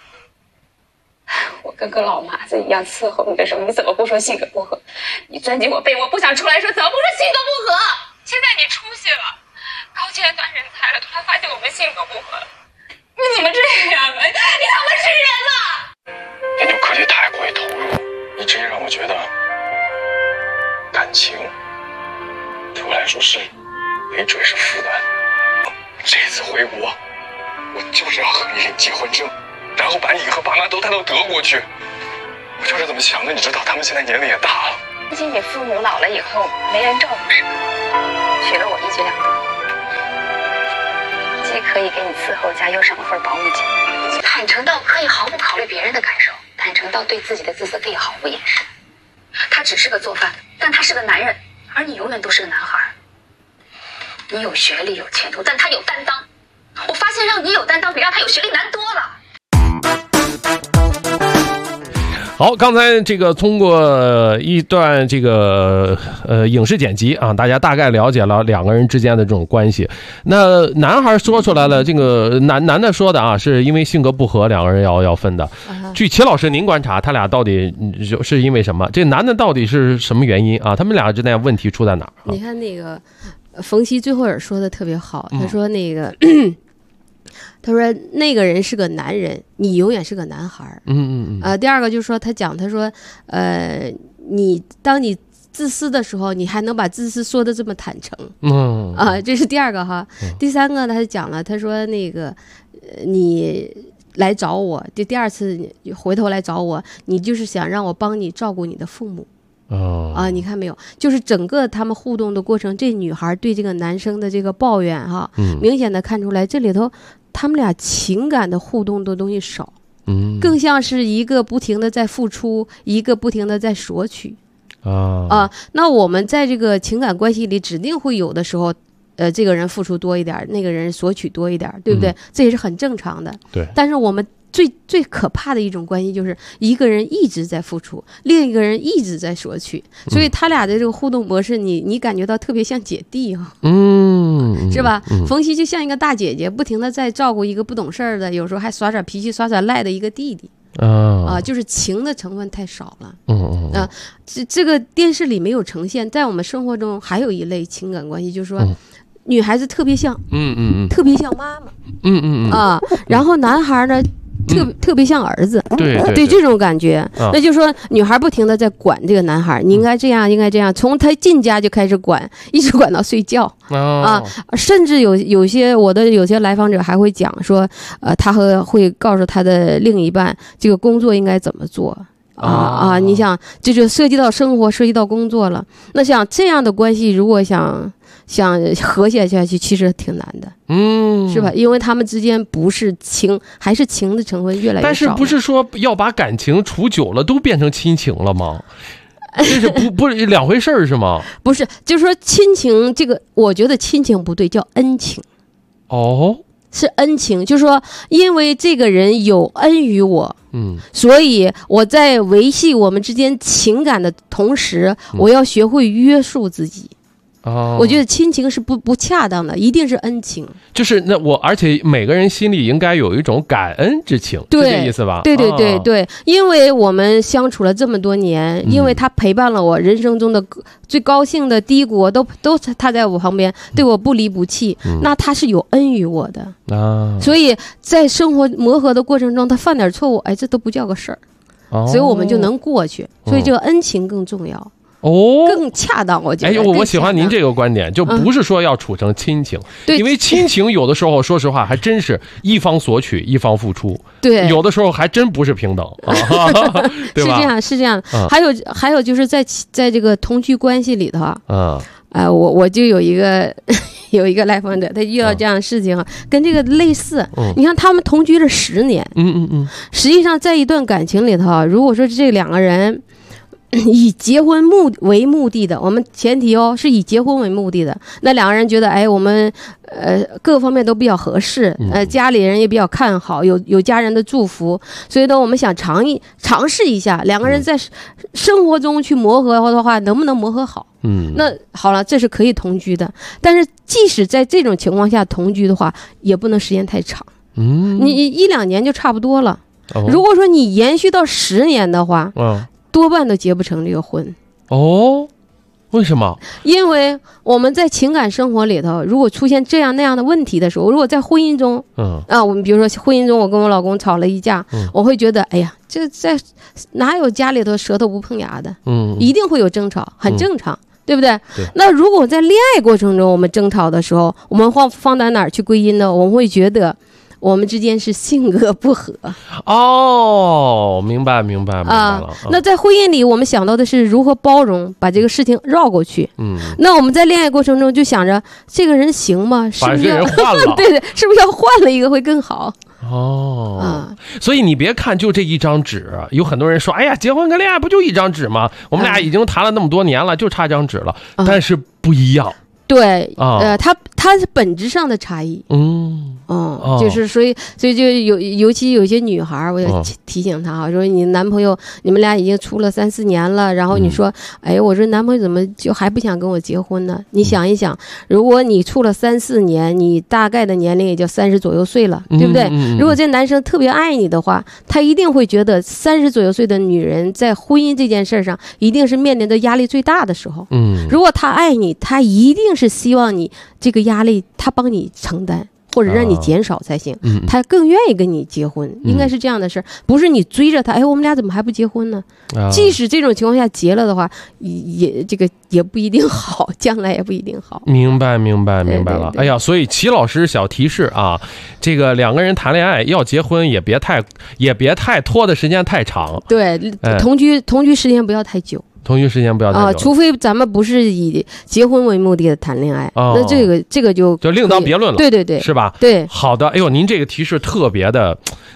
我跟个老麻子一样伺候你的时候，你怎么不说性格不合？你钻进我被窝不想出来的时候，怎么不说性格不合？现在你出息了，高尖端人才了，突然发现我们性格不合了，你怎么这样啊？你他妈是人了！ 研究科技太过于投入，你直接让我觉得感情对我来说是累赘，是负担。这次回国，我就是要和你领结婚证，然后把你和爸妈都带到德国去。我就是这么想的，你知道，他们现在年龄也大了。 毕竟你父母老了以后没人照顾时，娶了我一举两得，既可以给你伺候家，又省了份保姆钱。坦诚到可以毫不考虑别人的感受，坦诚到对自己的自私可以毫不掩饰。他只是个做饭的，但他是个男人，而你永远都是个男孩。你有学历有前途，但他有担当。我发现让你有担当比让他有学历难多了。 好，刚才这个通过一段这个影视剪辑啊，大家大概了解了2个人之间的这种关系。那男孩说出来了，这个男的说的啊，是因为性格不合，2个人要分的。据齐老师您观察，他俩到底是因为什么？这男的到底是什么原因啊？他们俩之间问题出在哪儿？ 你看那个冯熙最后也说的特别好，他说那个。他说那个人是个男人，你永远是个男孩。第二个就是说，他说，当你自私的时候，你还能把自私说的这么坦诚。这是第2个哈。第3个他讲了，他说那个你来找我，第2次回头来找我，你就是想让我帮你照顾你的父母。你看没有，就是整个他们互动的过程，这女孩对这个男生的这个抱怨哈，明显的看出来这里头他们俩情感的互动的东西少，更像是一个不停的在付出，一个不停的在索取。 那我们在这个情感关系里，指定会有的时候，这个人付出多一点，那个人索取多一点，对不对？这也是很正常的。 对。 但是我们最可怕的一种关系，就是一个人一直在付出，另一个人一直在索取，所以他俩的这个互动模式，你感觉到特别像姐弟哈，是吧？冯熙就像一个大姐姐，不停的在照顾一个不懂事儿的，有时候还耍耍脾气、耍耍赖的一个弟弟。就是情的成分太少了。这个电视里没有呈现，在我们生活中还有一类情感关系，就是说，女孩子特别像，特别像妈妈，然后男孩呢。特别像儿子，对这种感觉，那就是说女孩不停的在管这个男孩，你应该这样，应该这样，从他进家就开始管，一直管到睡觉甚至有些来访者还会讲说，他会告诉他的另一半，这个工作应该怎么做。你想，这就涉及到生活，涉及到工作了。那像这样的关系，如果想和谐下去，其实挺难的，是吧？因为他们之间不是情，还是情的成分越来越少。 但是不是说要把感情处久了都变成亲情了吗？这是不两回事儿是吗？ 不是，就是说亲情这个，我觉得亲情不对，叫恩情。是恩情，就是说，因为这个人有恩于我，所以我在维系我们之间情感的同时，我要学会约束自己。我觉得亲情是不恰当的，一定是恩情。 就是而且每个人心里应该有一种感恩之情，是这意思吧？ 对，因为我们相处了这么多年，因为他陪伴了我人生中的最高兴的低谷，都他在我旁边，对我不离不弃，那他是有恩于我的所以在生活磨合的过程中，他犯点错误，这都不叫个事儿，所以我们就能过去。所以这个恩情更重要。更恰当，我觉得。 我喜欢您这个观点，就不是说要处成亲情，因为亲情有的时候，说实话，还真是一方索取，一方付出， 对， 有的时候还真不是平等，对吧？ 是这样。还有就是在这个同居关系里头我就有一个来访者，他遇到这样的事情跟这个类似。你看他们同居了10年，实际上在一段感情里头，如果说这两个人以结婚为目的的，我们前提是以结婚为目的的，那两个人觉得我们各方面都比较合适，家里人也比较看好，有家人的祝福，所以呢我们想尝试一下两个人在生活中去磨合的话，能不能磨合好。那好了，这是可以同居的，但是即使在这种情况下同居的话，也不能时间太长，你1-2年就差不多了。如果说你延续到10年的话，多半都结不成这个婚。 为什么？ 因为我们在情感生活里头，如果出现这样那样的问题的时候，如果在婚姻中，我们比如说婚姻中，我跟我老公吵了一架，我会觉得，这在哪有家里头舌头不碰牙的？一定会有争吵，很正常。对不对？那如果在恋爱过程中我们争吵的时候，我们放在哪儿去归因呢？我们会觉得我们之间是性格不合。 明白了。 那在婚姻里，我们想到的是如何包容，把这个事情绕过去。那我们在恋爱过程中就想着这个人行吗？是不是要把这人换了？ 对，是不是要换了一个会更好？ 所以你别看就这一张纸，有很多人说，结婚跟恋爱不就一张纸吗？我们俩已经谈了那么多年了，就差张纸了。但是不一样。 对，它是本质上的差异。就是所以就尤其有些女孩，我也提醒她说你男朋友你们俩已经处了3-4年了，然后你说我说男朋友怎么就还不想跟我结婚呢？你想一想，如果你处了3-4年，你大概的年龄也就30左右岁了，对不对？如果这男生特别爱你的话，他一定会觉得30左右岁的女人在婚姻这件事上一定是面临的压力最大的时候。如果他爱你，他一定是希望你这个压力他帮你承担，或者让你减少才行。他更愿意跟你结婚，应该是这样的事儿，不是你追着他，我们俩怎么还不结婚呢？即使这种情况下结了的话，也不一定好，将来也不一定好。 明白了。所以齐老师小提示啊，这个两个人谈恋爱要结婚也别太拖的时间太长。 对，同居时间不要太久。除非咱们不是以结婚为目的的谈恋爱，那这个就另当别论了。 对， 是吧？ 对， 好的。您这个提示特别的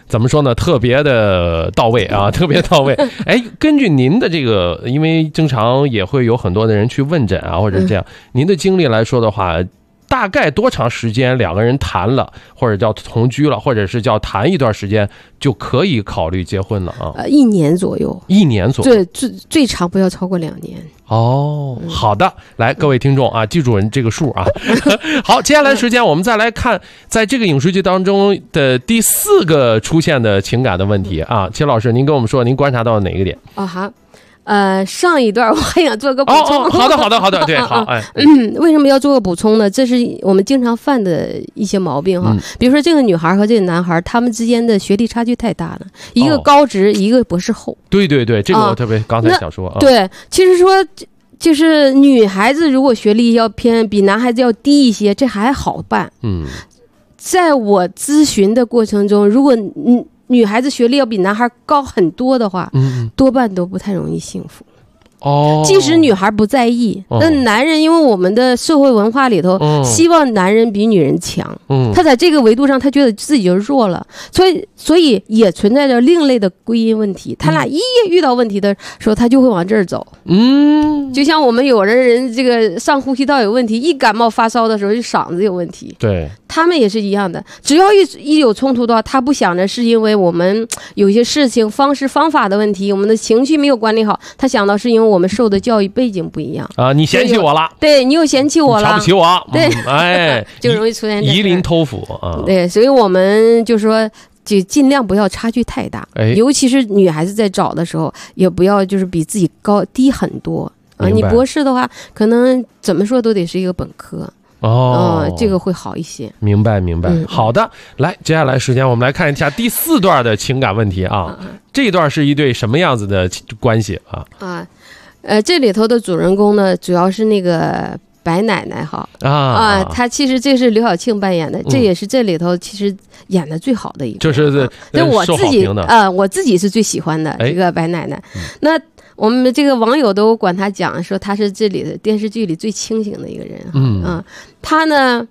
怎么说呢？特别的到位啊，特别到位。哎，根据您的这个，因为经常也会有很多的人去问诊啊，或者这样，您的经历来说的话，大概多长时间两个人谈了，或者叫同居了，或者是叫谈一段时间，就可以考虑结婚了啊 ？1年左右。 1年左右。 对，最长不要超过2年。 哦，好的，来，各位听众啊，记住这个数啊。好，接下来时间我们再来看，在这个影视剧当中的第4个出现的情感的问题啊，齐老师，您跟我们说，您观察到哪个点？ 好。上一段我还想做个补充。 好的，对，好， 为什么要做个补充呢？这是我们经常犯的一些毛病哈。比如说这个女孩和这个男孩，他们之间的学历差距太大了，一个高职，一个博士后。 对，这个我特别刚才想说啊。 对，其实说就是女孩子如果学历要比男孩子要低一些，这还好办。在我咨询的过程中，如果女孩子学历要比男孩高很多的话，多半都不太容易幸福。即使女孩不在意，那男人因为我们的社会文化里头，希望男人比女人强，他在这个维度上他觉得自己就弱了，所以也存在着另类的归因问题。他俩一遇到问题的时候，他就会往这儿走。就像我们有的人这个上呼吸道有问题，一感冒发烧的时候就嗓子有问题。 对， 他们也是一样的，只要一有冲突的话，他不想着是因为我们有一些事情方式方法的问题，我们的情绪没有管理好，他想到是因为我们受的教育背景不一样啊，你嫌弃我了， 对，你又嫌弃我了， 瞧不起我， 对，就容易出现夷陵偷斧啊。 对，所以我们就说就尽量不要差距太大，尤其是女孩子在找的时候，也不要就是比自己低很多啊。你博士的话，可能怎么说都得是一个本科。这个会好一些。明白。 好的，来，接下来时间我们来看一下第4段的情感问题啊。这一段是一对什么样子的关系啊？ 这里头的主人公呢，主要是那个白奶奶哈她其实这是刘晓庆扮演的，这也是这里头其实演的最好的一个， 就是我自己是最喜欢的这个白奶奶。那我们这个网友都管他讲说他是这里的电视剧里最清醒的一个人。他呢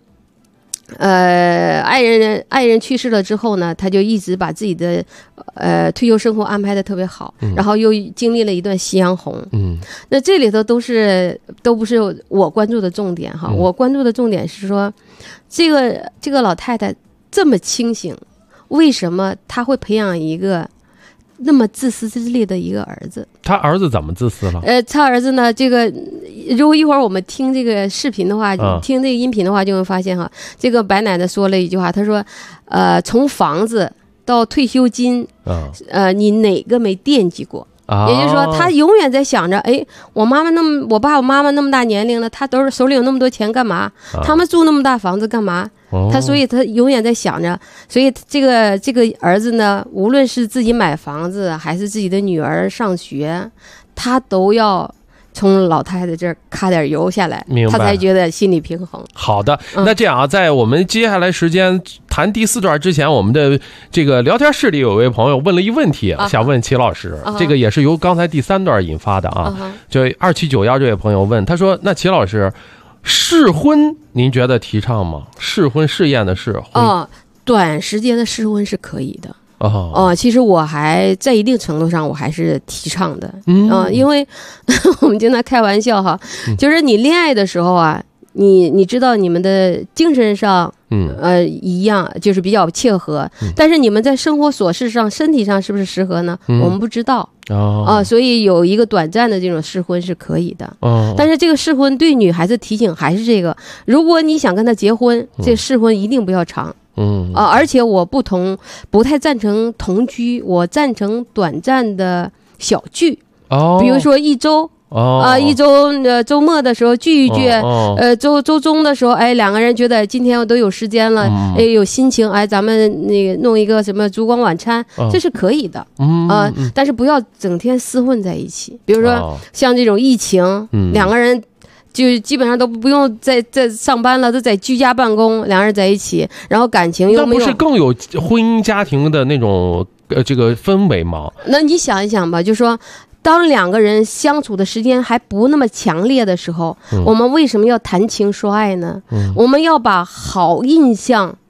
爱人去世了之后呢，他就一直把自己的退休生活安排的特别好，然后又经历了一段夕阳红。那这里头都不是我关注的重点哈。我关注的重点是说这个老太太这么清醒，为什么她会培养一个那么自私自利的一个儿子？ 他儿子怎么自私了？ 他儿子呢？这个如果一会儿我们听这个视频的话，听这个音频的话，就会发现哈，这个白奶奶说了一句话，她说，从房子到退休金，你哪个没惦记过？也就是说，他永远在想着，我爸我妈妈那么大年龄了，他都是手里有那么多钱干嘛？他们住那么大房子干嘛？所以他永远在想着，所以这个儿子呢，无论是自己买房子还是自己的女儿上学，他都要从老太太这儿卡点油下来，他才觉得心理平衡。 好的，那这样啊，在我们接下来时间谈第4段之前，我们的这个聊天室里有位朋友问了一问题，想问齐老师，这个也是由刚才第3段引发的啊。就2791这位朋友问，他说：“那齐老师，试婚您觉得提倡吗？试婚试验的试婚， 短时间的试婚是可以的。”其实我还在一定程度上我还是提倡的，因为我们经常开玩笑哈，就是你恋爱的时候啊，你知道你们的精神上一样，就是比较切合，但是你们在生活琐事上身体上是不是适合呢？我们不知道所以有一个短暂的这种试婚是可以的。但是这个试婚对女孩子提醒还是这个，如果你想跟他结婚，这试婚一定不要长。而且我不太赞成同居，我赞成短暂的小聚，比如说1周。一周周末的时候聚一聚，周中的时候，两个人觉得今天我都有时间了，有心情，咱们那个弄一个什么烛光晚餐，这是可以的但是不要整天厮混在一起。比如说像这种疫情，两个人就基本上都不用在上班了，都在居家办公，两人在一起，然后感情又没有， 那不是更有婚姻家庭的那种这个氛围吗？ 那你想一想吧，就说当两个人相处的时间还不那么强烈的时候，我们为什么要谈情说爱呢？我们要把好印象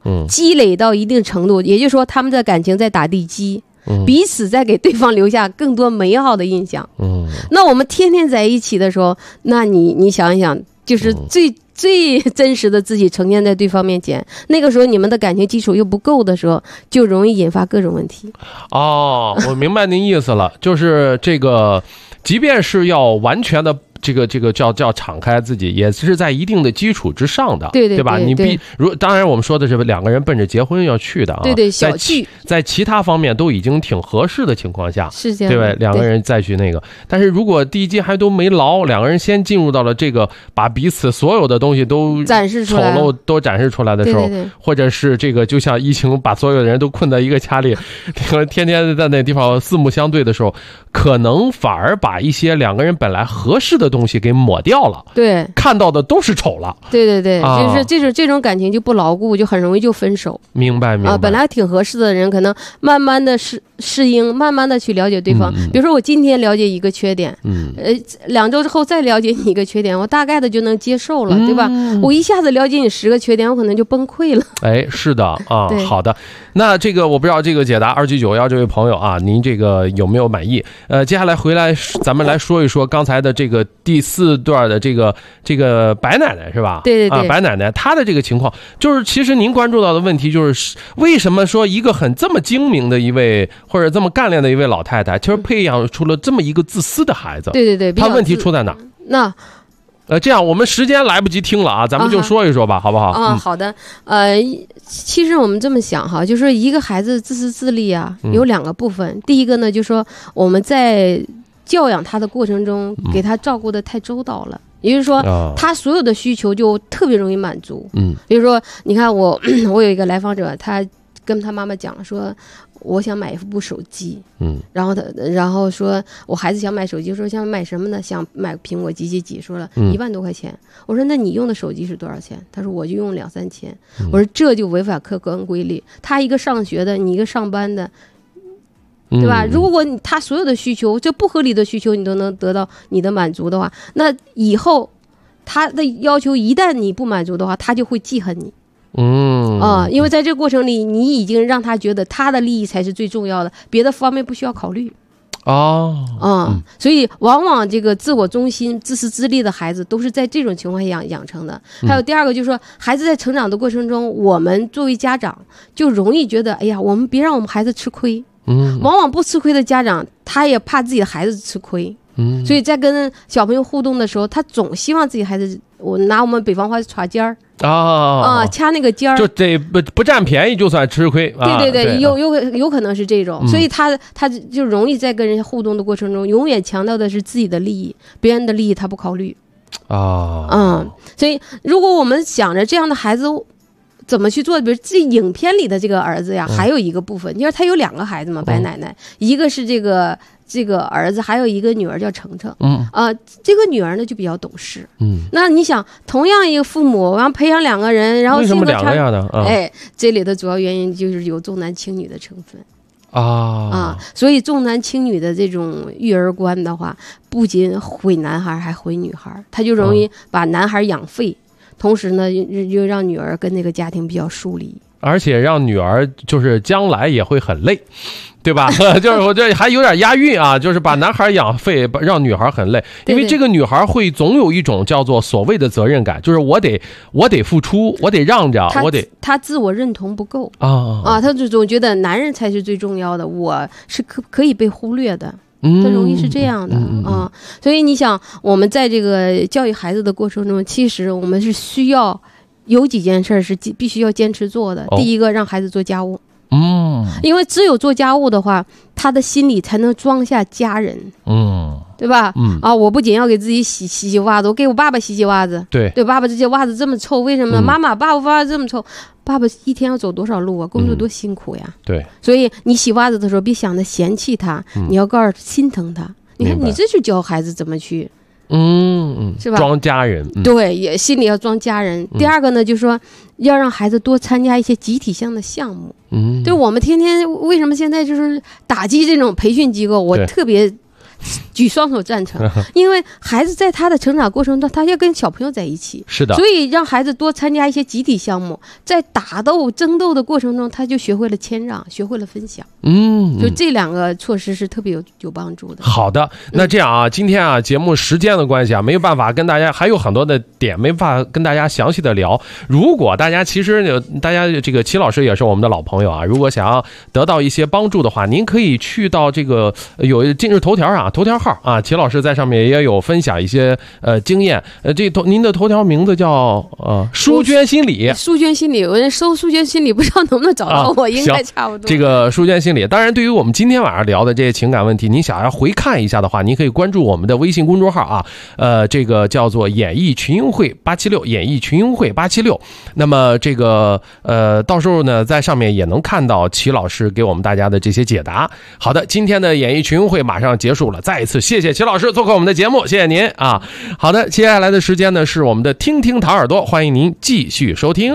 积累到一定程度，也就是说他们的感情在打地基，彼此在给对方留下更多美好的印象。那我们天天在一起的时候，那你想一想，就是最真实的自己呈现在对方面前，那个时候你们的感情基础又不够的时候，就容易引发各种问题。 哦，我明白您意思了，就是这个，即便是要完全的。这个叫敞开自己，也是在一定的基础之上的，对吧？你当然我们说的是两个人奔着结婚要去的啊， 对，小聚， 在其他方面都已经挺合适的情况下， 是这样， 对吧？两个人再去那个，但是如果地基还都没牢，两个人先进入到了这个把彼此所有的东西都展示出来， 丑陋都展示出来的时候，或者是这个就像疫情把所有的人都困在一个家里，天天在那地方四目相对的时候，可能反而把一些两个人本来合适的东西给抹掉了， 对， 看到的都是丑了， 对，就是这种感情就不牢固，就很容易就分手。 明白啊， 本来挺合适的人，可能慢慢的适应，慢慢的去了解对方。比如说我今天了解一个缺点，2周之后再了解你一个缺点，我大概的就能接受了，对吧？我一下子了解你10个缺点，我可能就崩溃了。 哎，是的啊，好的。那这个我不知道这个解答2991这位朋友啊，您这个有没有满意？接下来回来咱们来说一说刚才的这个第4段的这个白奶奶是吧？ 对， 白奶奶她的这个情况，就是其实您关注到的问题就是为什么说一个这么精明的一位或者这么干练的一位老太太，其实培养出了这么一个自私的孩子？ 对， 她问题出在哪？ 那。 这样我们时间来不及听了啊，咱们就说一说吧，好不好？ 好的。其实我们这么想哈，就是一个孩子自私自利啊，有2个部分。第一个呢，就是说我们在教养他的过程中，给他照顾的太周到了。也就是说，他所有的需求就特别容易满足。比如说，你看我有一个来访者，他跟他妈妈讲说，我想买一部手机，然后说我孩子想买手机，说想买什么呢？想买苹果几，说了1万多块钱。我说那你用的手机是多少钱？他说我就用2-3千。我说这就违反客观规律。他一个上学的，你一个上班的，对吧？如果他所有的需求，这不合理的需求，你都能得到你的满足的话，那以后他的要求一旦你不满足的话，他就会记恨你。因为在这个过程里，你已经让他觉得他的利益才是最重要的，别的方面不需要考虑。所以往往这个自我中心、自私自利的孩子都是在这种情况下养成的。还有第二个就是说，孩子在成长的过程中，我们作为家长就容易觉得，哎呀，我们别让我们孩子吃亏。往往不吃亏的家长，他也怕自己的孩子吃亏。所以在跟小朋友互动的时候，他总希望自己孩子，我拿我们北方话耍尖儿掐那个尖儿， 就得不占便宜就算吃亏。 对，有可能是这种，所以他就容易在跟人家互动的过程中，永远强调的是自己的利益，别人的利益他不考虑。所以如果我们想着这样的孩子怎么去做，比如这影片里的这个儿子呀，还有一个部分，因为他有2个孩子嘛，白奶奶，一个是这个儿子，还有一个女儿叫程程。这个女儿呢就比较懂事。那你想，同样一个父母，然后培养2个人，然后性格差，为什么2个样的？这里的主要原因就是有重男轻女的成分。所以重男轻女的这种育儿观的话，不仅毁男孩，还毁女孩，他就容易把男孩养废。同时呢，又让女儿跟那个家庭比较疏离， 而且让女儿就是将来也会很累，对吧？就是我这还有点押韵啊，就是把男孩养废，让女孩很累，因为这个女孩会总有一种叫做所谓的责任感，就是我得付出，我得让着， 她自我认同不够她就总觉得男人才是最重要的，我是可以被忽略的。它容易是这样的所以你想，我们在这个教育孩子的过程中，其实我们是需要有几件事是必须要坚持做的。第一个，让孩子做家务。因为只有做家务的话，他的心里才能装下家人。对吧？我不仅要给自己洗袜子，我给我爸爸洗袜子。对，爸爸这些袜子这么臭，为什么呢？妈妈，爸爸袜子这么臭，爸爸一天要走多少路啊？工作多辛苦呀！对，所以你洗袜子的时候，别想着嫌弃他，你要告诉他心疼他。你看，你这就教孩子怎么去，是吧？ 装家人， 对，也心里要装家人。第二个呢，就是说要让孩子多参加一些集体项的项目。对，我们天天为什么现在就是打击这种培训机构？我特别举双手赞成，因为孩子在他的成长过程中，他要跟小朋友在一起， 是的， 所以让孩子多参加一些集体项目，在打斗争斗的过程中，他就学会了谦让，学会了分享。就这2个措施是特别有帮助的。 好的，那这样啊，今天啊节目时间的关系啊，没有办法跟大家，还有很多的点没办法跟大家详细的聊。如果大家其实大家这个齐老师也是我们的老朋友啊，如果想要得到一些帮助的话，您可以去到这个有今日头条啊，头条号啊，齐老师在上面也有分享一些经验。您的头条名字叫书娟心理。 书娟心理，有人搜书娟心理，不知道能不能找到我，应该差不多。 这个书娟心理，当然对于我们今天晚上聊的这些情感问题，您想要回看一下的话，您可以关注我们的微信公众号啊，这个叫做演艺群英会876，演艺群英会876。那么这个到时候呢，在上面也能看到齐老师给我们大家的这些解答。好的，今天的演艺群英会马上结束了，再一次谢谢齐老师做客我们的节目，谢谢您啊。好的，接下来的时间呢是我们的听听糖耳朵，欢迎您继续收听。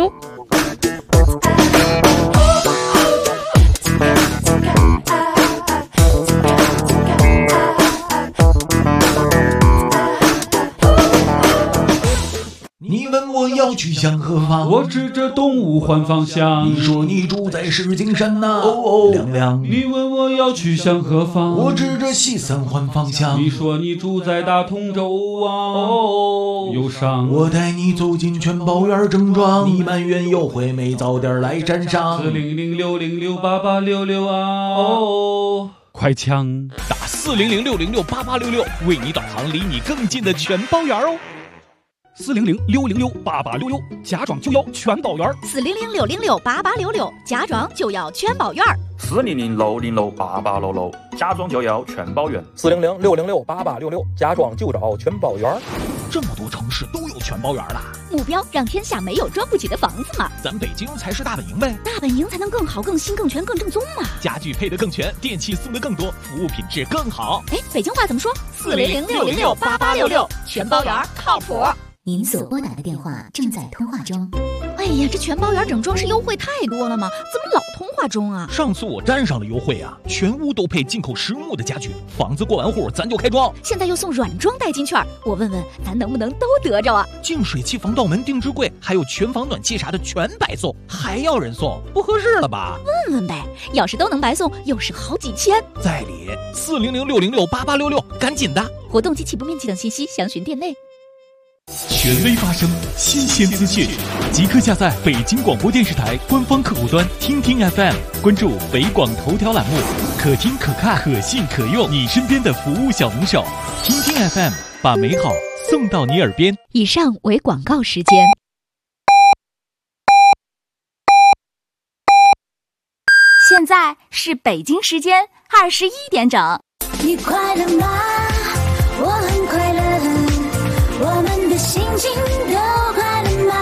你问我要去向何方， 我指着东吴换方向。 你说你住在石景山呐，亮亮。 你问我要去向何方， 我指着西三环方向。 你说你住在大同州忧伤。 我带你走进全宝园正装，你埋怨优惠没早点来沾上。 40060688866快枪打40060688866，为你导航离你更近的全宝园哦。40060688866，家装就要全宝园。 40060688866，家装就要全宝园。 40060688866，家装就要全宝园。 40060688866，家装就找全宝园。 这么多城市都有全宝园了， 目标让天下没有装不起的房子嘛。 咱北京才是大本营呗， 大本营才能更好、更新、更全、更正宗嘛。 家具配得更全，电器送得更多，服务品质更好。 北京话怎么说？40060688866，全宝园靠谱。 您所拨打的电话正在通话中。 哎呀，这全宝园整装饰优惠太多了吗？怎么老通话中啊？ 上次我沾上了优惠啊，全屋都配进口实木的家具，房子过完户咱就开装。 现在又送软装代金券，我问问咱能不能都得着啊？ 净水器、防盗门、定制柜，还有全房暖气啥的全白送，还要人送，不合适了吧？ 问问呗，要是都能白送，又是好几千。 在理，40060688866，赶紧的！ 活动及起步面积等信息详询店内。 权威发声，新鲜资讯，即刻下载北京广播电视台官方客户端听听 FM， 关注北广头条栏目，可听可看可信可用，你身边的服务小能手。听听 FM， 把美好送到你耳边。 以上为广告时间。 现在是北京时间21点整。 你快乐吗？我很快乐。我们的心情都快乐吗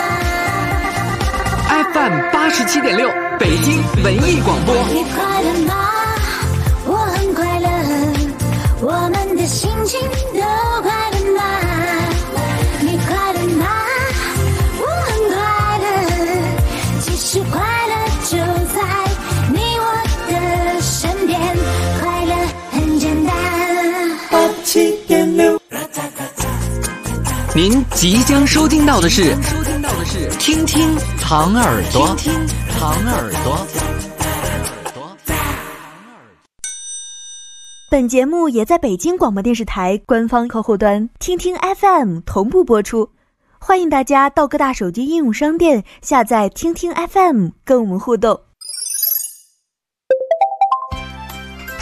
？FM 87.6，北京文艺广播。 你快乐吗？我很快乐。我们的心情都快乐吗？你快乐吗？我很快乐。其实快乐就在你我的身边，快乐很简单。 87.6。您即将收听到的是听听糖耳朵，听听糖耳朵。 本节目也在北京广播电视台官方客户端听听 FM 同步播出，欢迎大家到各大手机应用商店下载听听 FM 跟我们互动。